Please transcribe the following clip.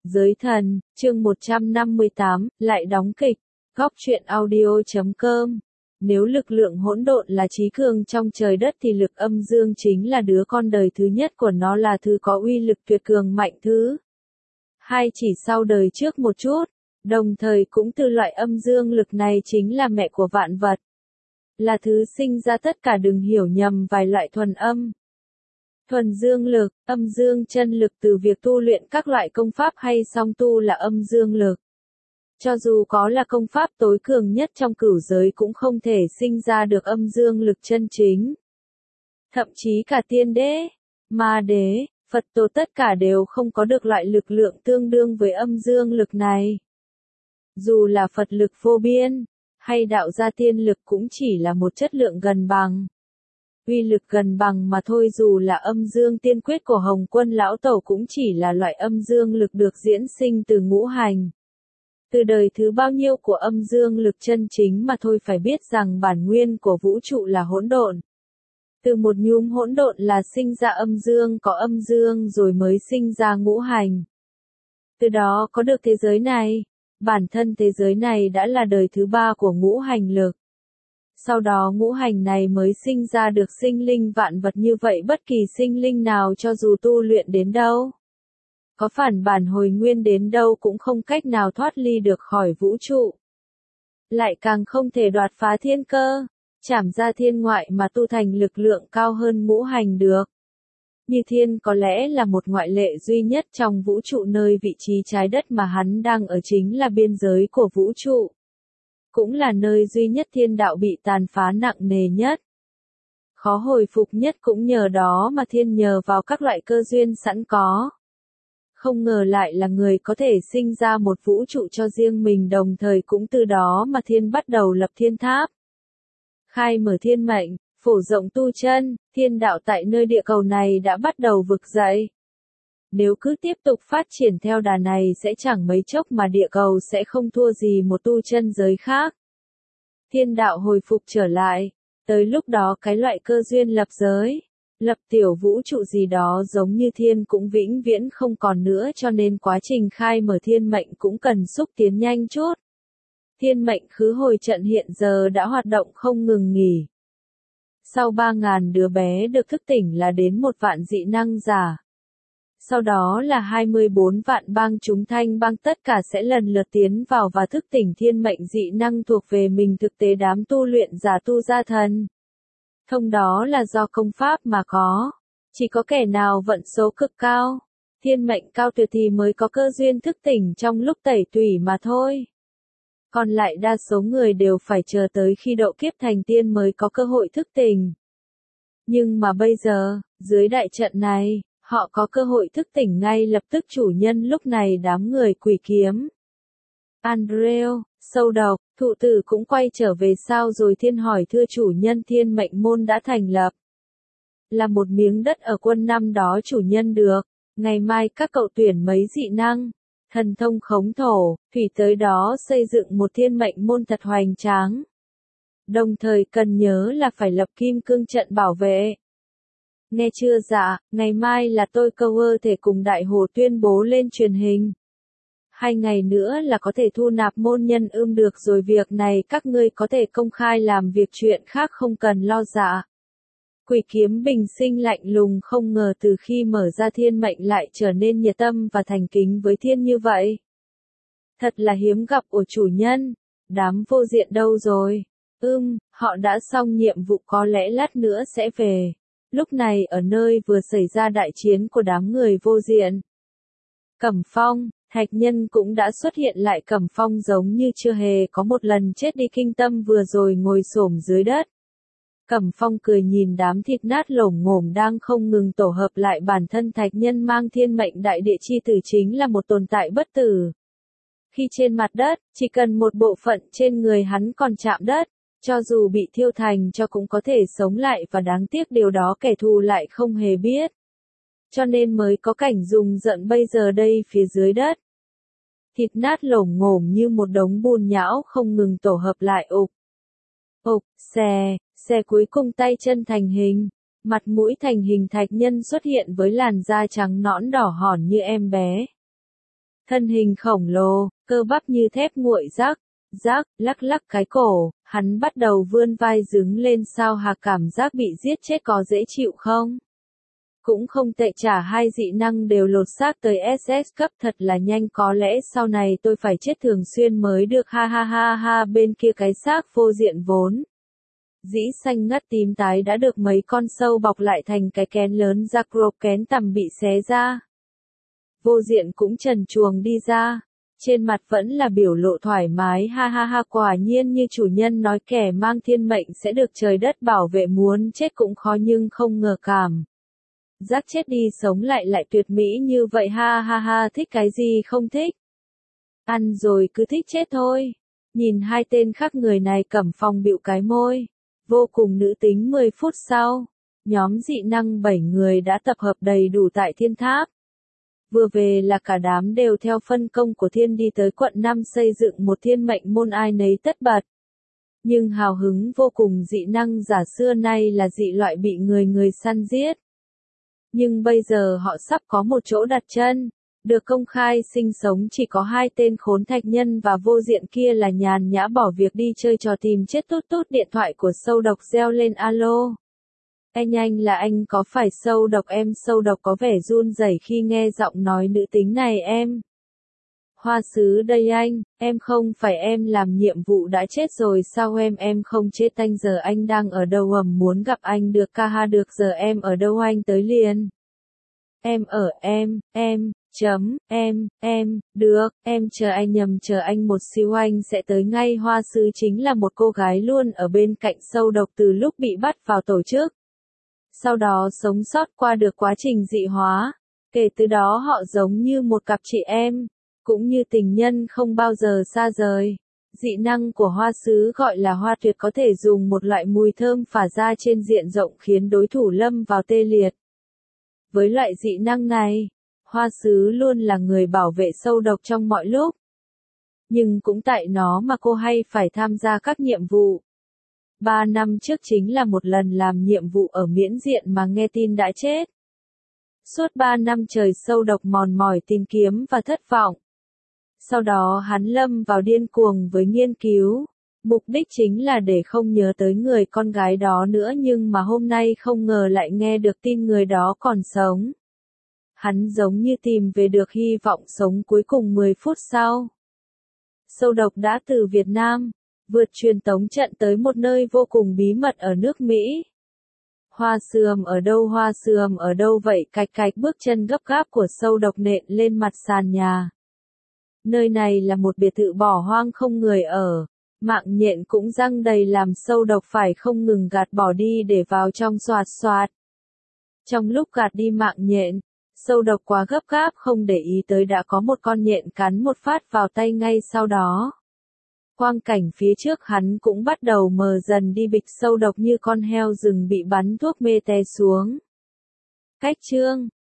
Giới thần, chương 158, lại đóng kịch. Góc truyện audio.com. Nếu lực lượng hỗn độn là trí cường trong trời đất thì lực âm dương chính là đứa con đời thứ nhất của nó, là thứ có uy lực tuyệt cường mạnh thứ hai chỉ sau đời trước một chút. Đồng thời cũng từ loại âm dương lực này chính là mẹ của vạn vật. Là thứ sinh ra tất cả, đừng hiểu nhầm vài loại thuần âm, thuần dương lực, âm dương chân lực từ việc tu luyện các loại công pháp hay song tu là âm dương lực. Cho dù có là công pháp tối cường nhất trong cửu giới cũng không thể sinh ra được âm dương lực chân chính. Thậm chí cả tiên đế, ma đế, Phật tổ tất cả đều không có được loại lực lượng tương đương với âm dương lực này. Dù là Phật lực vô biên, hay đạo gia tiên lực cũng chỉ là một chất lượng gần bằng. Uy lực gần bằng mà thôi, dù là âm dương tiên quyết của Hồng Quân Lão Tổ cũng chỉ là loại âm dương lực được diễn sinh từ ngũ hành. Từ đời thứ bao nhiêu của âm dương lực chân chính mà thôi. Phải biết rằng bản nguyên của vũ trụ là hỗn độn. Từ một nhúm hỗn độn là sinh ra âm dương, có âm dương rồi mới sinh ra ngũ hành. Từ đó có được thế giới này. Bản thân thế giới này đã là đời thứ ba của ngũ hành lực. Sau đó ngũ hành này mới sinh ra được sinh linh vạn vật, như vậy bất kỳ sinh linh nào cho dù tu luyện đến đâu, có phản bản hồi nguyên đến đâu cũng không cách nào thoát ly được khỏi vũ trụ. Lại càng không thể đoạt phá thiên cơ, chảm ra thiên ngoại mà tu thành lực lượng cao hơn ngũ hành được. Như Thiên có lẽ là một ngoại lệ duy nhất trong vũ trụ, nơi vị trí trái đất mà hắn đang ở chính là biên giới của vũ trụ. Cũng là nơi duy nhất thiên đạo bị tàn phá nặng nề nhất. Khó hồi phục nhất, cũng nhờ đó mà Thiên nhờ vào các loại cơ duyên sẵn có. Không ngờ lại là người có thể sinh ra một vũ trụ cho riêng mình, đồng thời cũng từ đó mà Thiên bắt đầu lập thiên tháp. Khai mở thiên mệnh, phổ rộng tu chân, thiên đạo tại nơi địa cầu này đã bắt đầu vực dậy. Nếu cứ tiếp tục phát triển theo đà này sẽ chẳng mấy chốc mà địa cầu sẽ không thua gì một tu chân giới khác. Thiên đạo hồi phục trở lại, tới lúc đó cái loại cơ duyên lập giới, lập tiểu vũ trụ gì đó giống như Thiên cũng vĩnh viễn không còn nữa, cho nên quá trình khai mở thiên mệnh cũng cần xúc tiến nhanh chút. Thiên mệnh khứ hồi trận hiện giờ đã hoạt động không ngừng nghỉ. Sau 3.000 đứa bé được thức tỉnh là đến 1 vạn dị năng giả. Sau đó là 24 vạn bang chúng thanh bang, tất cả sẽ lần lượt tiến vào và thức tỉnh thiên mệnh dị năng thuộc về mình. Thực tế đám tu luyện giả tu gia thần thông đó là do công pháp mà có. Chỉ có kẻ nào vận số cực cao, thiên mệnh cao tuyệt thì mới có cơ duyên thức tỉnh trong lúc tẩy tủy mà thôi. Còn lại đa số người đều phải chờ tới khi độ kiếp thành tiên mới có cơ hội thức tỉnh. Nhưng mà bây giờ, dưới đại trận này, họ có cơ hội thức tỉnh ngay lập tức. Chủ nhân lúc này đám người quỷ kiếm, Andreu, sâu độc, thụ tử cũng quay trở về sao rồi? Thiên hỏi, thưa chủ nhân, thiên mệnh môn đã thành lập. Là một miếng đất ở quân năm đó chủ nhân được. Ngày mai các cậu tuyển mấy dị năng, thần thông khống thổ, thủy tới đó xây dựng một thiên mệnh môn thật hoành tráng. Đồng thời cần nhớ là phải lập kim cương trận bảo vệ. Nghe chưa? Dạ, ngày mai là tôi câu thể cùng Đại Hồ tuyên bố lên truyền hình. 2 ngày nữa là có thể thu nạp môn nhân được rồi, việc này các ngươi có thể công khai làm việc, chuyện khác không cần lo. Dạ. Quỷ kiếm bình sinh lạnh lùng, không ngờ từ khi mở ra thiên mệnh lại trở nên nhiệt tâm và thành kính với Thiên như vậy. Thật là hiếm gặp của chủ nhân. Đám vô diện đâu rồi? Họ đã xong nhiệm vụ, có lẽ lát nữa sẽ về. Lúc này ở nơi vừa xảy ra đại chiến của đám người vô diện, Cẩm Phong, Thạch Nhân cũng đã xuất hiện lại. Cẩm Phong giống như chưa hề có một lần chết đi, kinh tâm vừa rồi ngồi xổm dưới đất. Cẩm Phong cười nhìn đám thịt nát lổm ngổm đang không ngừng tổ hợp lại. Bản thân Thạch Nhân mang thiên mệnh đại địa chi tử chính là một tồn tại bất tử. Khi trên mặt đất, chỉ cần một bộ phận trên người hắn còn chạm đất, cho dù bị thiêu thành cho cũng có thể sống lại, và đáng tiếc điều đó kẻ thù lại không hề biết. Cho nên mới có cảnh rùng rợn bây giờ đây phía dưới đất. Thịt nát lổm ngổm như một đống bùn nhão không ngừng tổ hợp lại. Xe cuối cùng tay chân thành hình, mặt mũi thành hình. Thạch Nhân xuất hiện với làn da trắng nõn đỏ hòn như em bé. Thân hình khổng lồ, cơ bắp như thép nguội rác, lắc lắc cái cổ, hắn bắt đầu vươn vai đứng lên sao hà cảm giác bị giết chết có dễ chịu không? Cũng không tệ trả hai dị năng đều lột xác tới SS cấp thật là nhanh có lẽ sau này tôi phải chết thường xuyên mới được ha ha ha ha bên kia cái xác vô diện vốn. Dĩ xanh ngắt tím tái đã được mấy con sâu bọc lại thành cái kén lớn ra kén tằm bị xé ra. Vô diện cũng trần truồng đi ra. Trên mặt vẫn là biểu lộ thoải mái ha ha ha quả nhiên như chủ nhân nói kẻ mang thiên mệnh sẽ được trời đất bảo vệ muốn chết cũng khó nhưng không ngờ cảm. Giác chết đi sống lại lại tuyệt mỹ như vậy ha ha ha thích cái gì không thích. Ăn rồi cứ thích chết thôi. Nhìn hai tên khác người này Cẩm Phong bĩu cái môi. Vô cùng nữ tính 10 phút sau. Nhóm dị năng 7 người đã tập hợp đầy đủ tại thiên tháp. Vừa về là cả đám đều theo phân công của thiên đi tới quận 5 xây dựng một thiên mệnh môn ai nấy tất bật. Nhưng hào hứng vô cùng dị năng giả xưa nay là dị loại bị người săn giết. Nhưng bây giờ họ sắp có một chỗ đặt chân, được công khai sinh sống chỉ có hai tên khốn thạch nhân và vô diện kia là nhàn nhã bỏ việc đi chơi trò tìm chết tút điện thoại của sâu độc reo lên alo. Anh là anh có phải sâu độc em sâu độc có vẻ run rẩy khi nghe giọng nói nữ tính này em. Hoa sứ đây anh, em không phải em làm nhiệm vụ đã chết rồi sao em không chết anh giờ anh đang ở đâu muốn gặp anh được ca ha được giờ em ở đâu anh tới liền. Em ở được, em chờ anh nhầm chờ anh một xíu anh sẽ tới ngay hoa sứ chính là một cô gái luôn ở bên cạnh sâu độc từ lúc bị bắt vào tổ chức. Sau đó sống sót qua được quá trình dị hóa, kể từ đó họ giống như một cặp chị em, cũng như tình nhân không bao giờ xa rời. Dị năng của hoa sứ gọi là hoa tuyệt có thể dùng một loại mùi thơm phả ra trên diện rộng khiến đối thủ lâm vào tê liệt. Với loại dị năng này, hoa sứ luôn là người bảo vệ sâu độc trong mọi lúc. Nhưng cũng tại nó mà cô hay phải tham gia các nhiệm vụ. 3 năm trước chính là một lần làm nhiệm vụ ở miễn diện mà nghe tin đã chết. Suốt 3 năm trời sâu độc mòn mỏi tìm kiếm và thất vọng. Sau đó hắn lâm vào điên cuồng với nghiên cứu. Mục đích chính là để không nhớ tới người con gái đó nữa nhưng mà hôm nay không ngờ lại nghe được tin người đó còn sống. Hắn giống như tìm về được hy vọng sống cuối cùng 10 phút sau. Sâu độc đã từ Việt Nam, vượt truyền tống trận tới một nơi vô cùng bí mật ở nước Mỹ. Hoa sườm ở đâu vậy cạch bước chân gấp gáp của sâu độc nện lên mặt sàn nhà. Nơi này là một biệt thự bỏ hoang không người ở. Mạng nhện cũng răng đầy làm sâu độc phải không ngừng gạt bỏ đi để vào trong xoạt. Trong lúc gạt đi mạng nhện, sâu độc quá gấp gáp không để ý tới đã có một con nhện cắn một phát vào tay ngay sau đó. Quang cảnh phía trước hắn cũng bắt đầu mờ dần đi bịch sâu độc như con heo rừng bị bắn thuốc mê té xuống. Cách chương